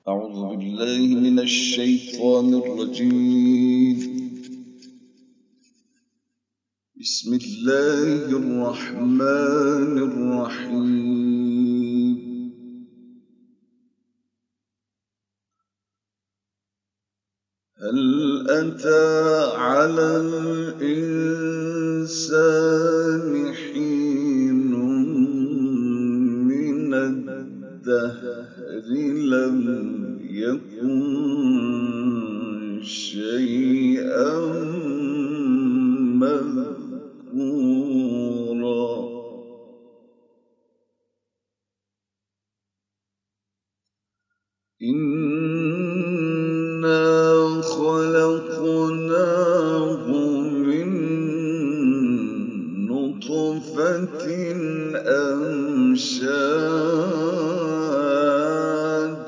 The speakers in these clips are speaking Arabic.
أعوذ بالله من الشيطان الرجيم. بسم الله الرحمن الرحيم. هل أتى على الإنسان حين من الدهر لم يكن شيئا مذكورا. إنا خلقناه من نطفة أمشاج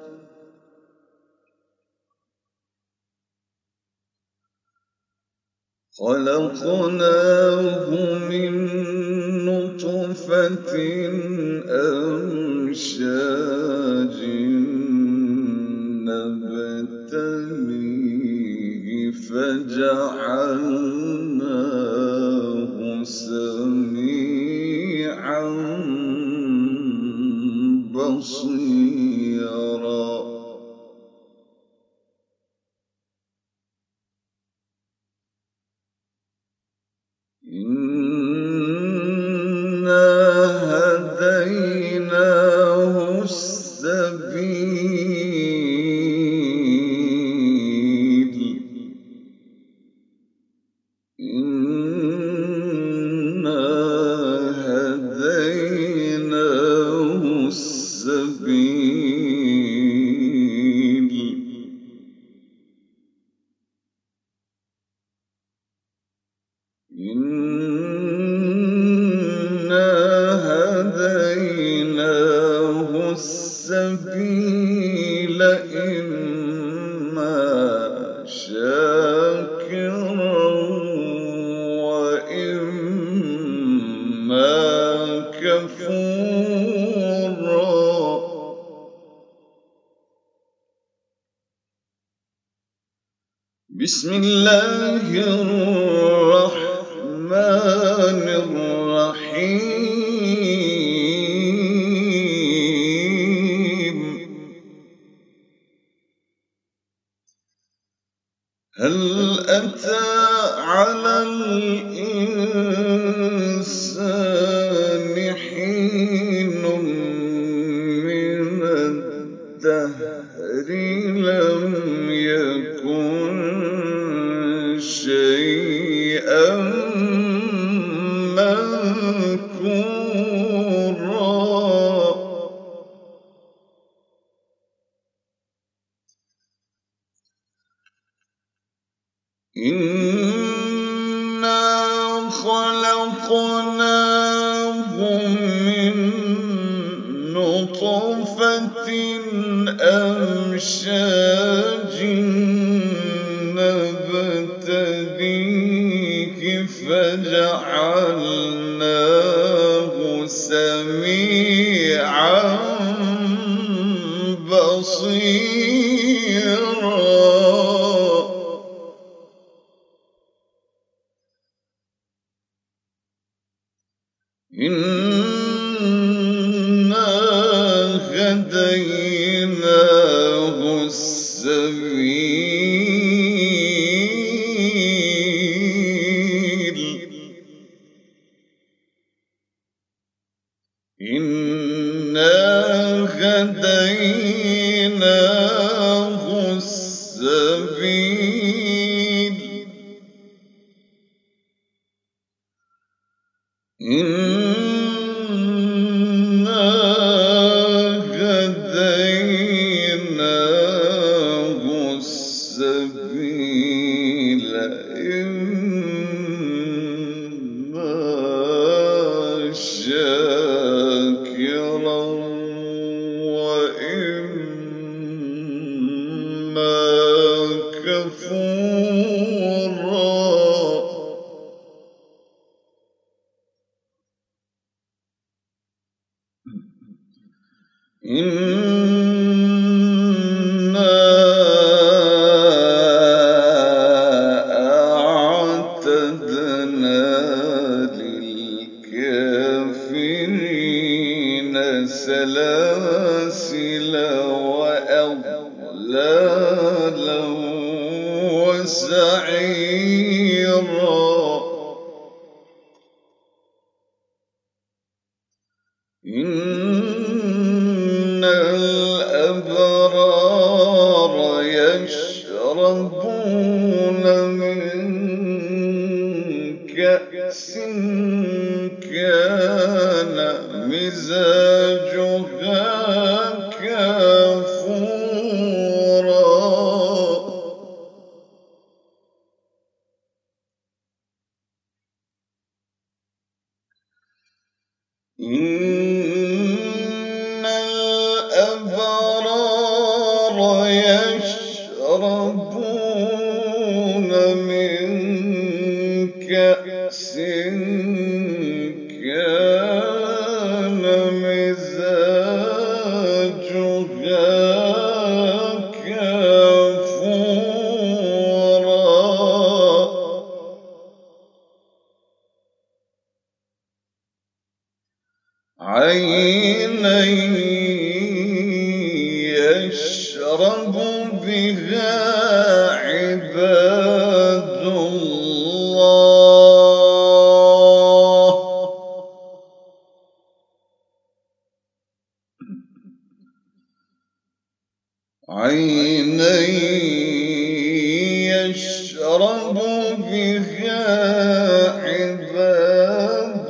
نبتليه فجعلناه سميعا بصيرا. إنا هديناه السبيل. إنا هديناه السبيل. إنا هديناه السبيل إما شاكرا وإما كفورا. بسم الله الرحمن الرحيم. هل أتى على الإنسان حين من الدهر لم يكن شيئا مذكورا. إنا خلقناه من نطفة أمشاج نبتليه فجعلناه سميعا بصيرا. إنا هديناه السبيل. إنا هديناه السبيل. إنا هديناه السبيل إما شاكرا وإما كفورا. إنا وأغلالا وسعيرا إن الأبرار يشربون من كأس كان مزاجها كافورا إن الأبرار يشربون من كأس كان مزاجها كافورا عينا يشرب بها عباد الله عينا يشرب بها عباد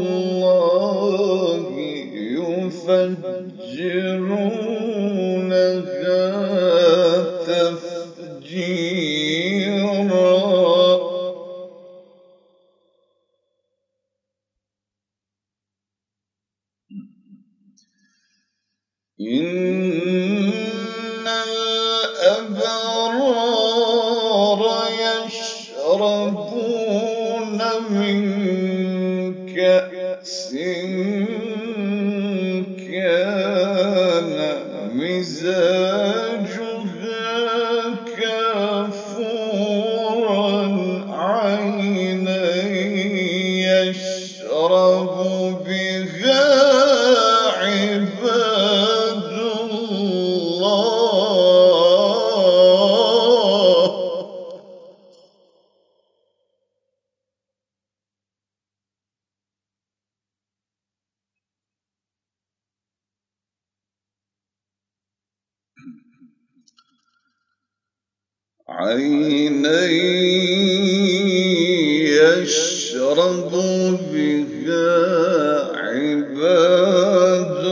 الله يفجرونها تفجيرا إن الأبرار يشربون من كأس كان مزاجها كافورا عينا يشرب بها عباد الله عينا يشرب بها عباد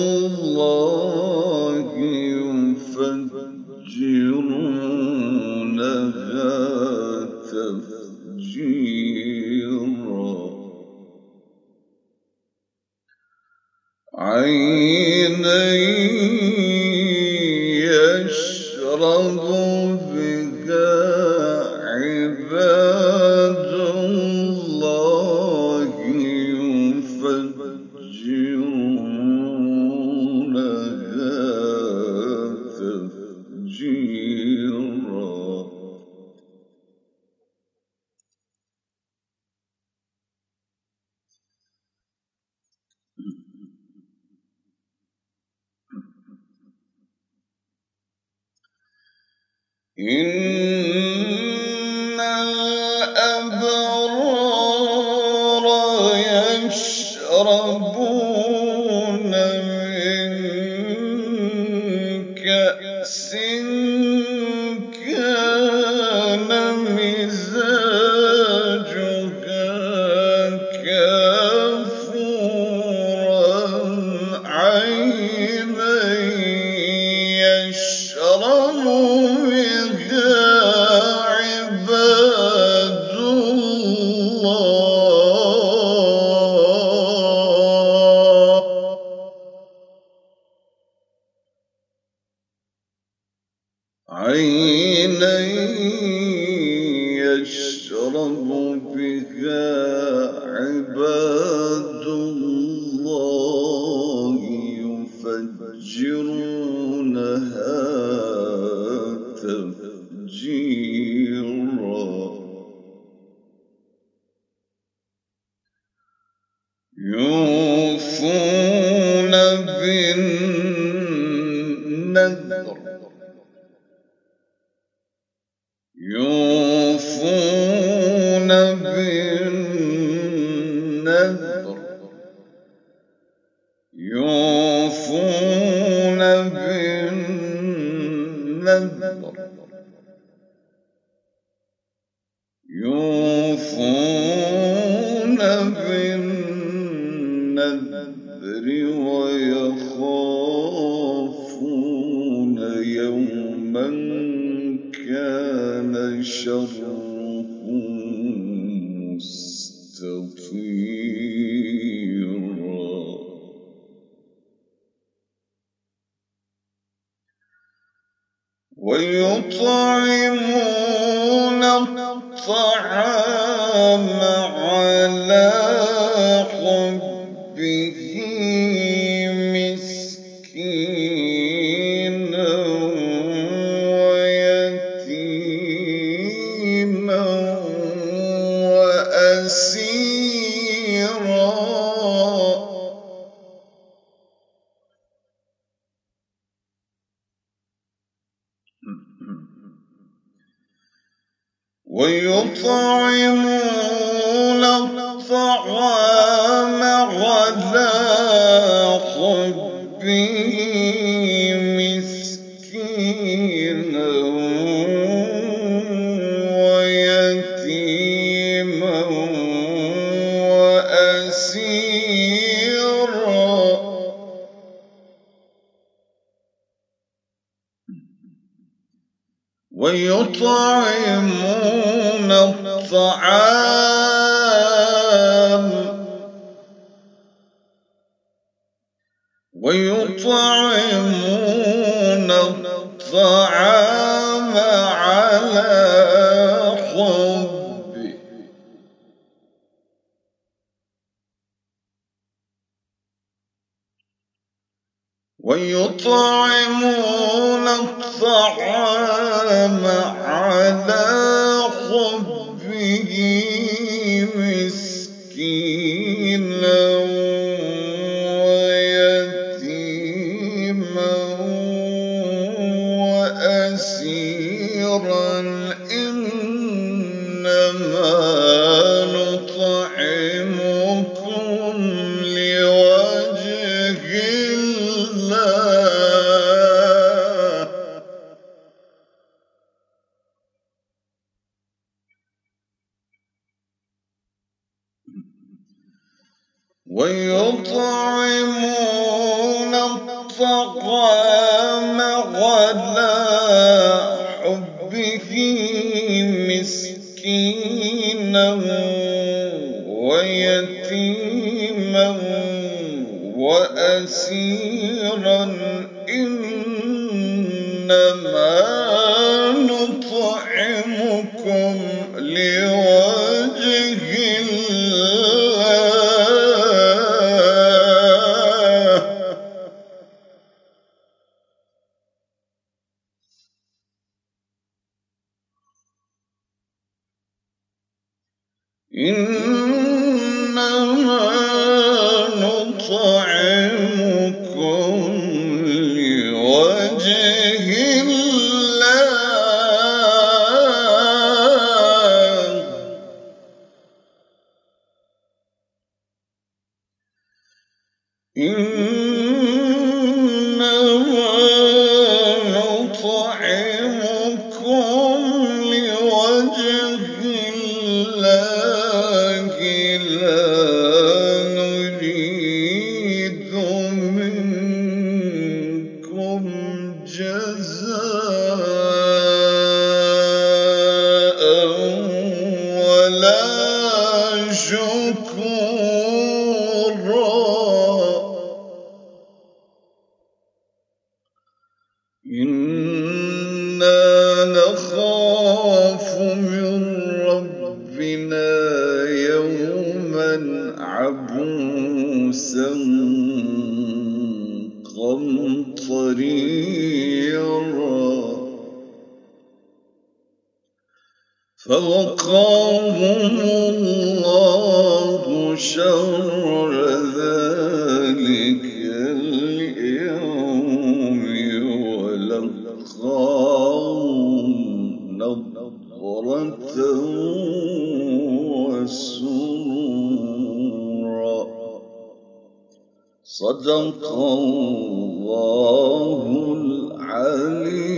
الله يفجرونها تفجيرا عينا يشرب بها عباد الله يفجرونها تفجيرا إن الأبرار يشربون من كأس كان مزاجها كافورا عينا يشرب بها عباد الله عينا يشرب بها عباد الله يفجرونها تفجيرا يوفون بالنذر بالنذر يوفون بالنذر يوفون بالنذر يوفون بالنذر ويخافون يوما كان شره مستطيرا ويطعمون الطعام على حبه مسكينا ويتيما وأسيرا ويطعمون الطعام على حبه مسكينا ويتيما وأسيرا ويطعمون الطعام على حبه ويطعمون الطعام على حبه مسكينا ويتيما وأسيرا إنما نطعمكم لوجه الله ويطعمون الطعام على حبه مسكينا ويتيما وأسيرا إنما نطعمكم لوجه الله إنما نطعمكم لوجه الله إنما نطعمكم لوجه الله لا نريد منكم جزاء ولا شكورا إنا نخاف من ربنا يوما عبوسا قمطريرا فوقاهم الله شر ذلك اليوم نضرة وسرورا. صدق الله العلي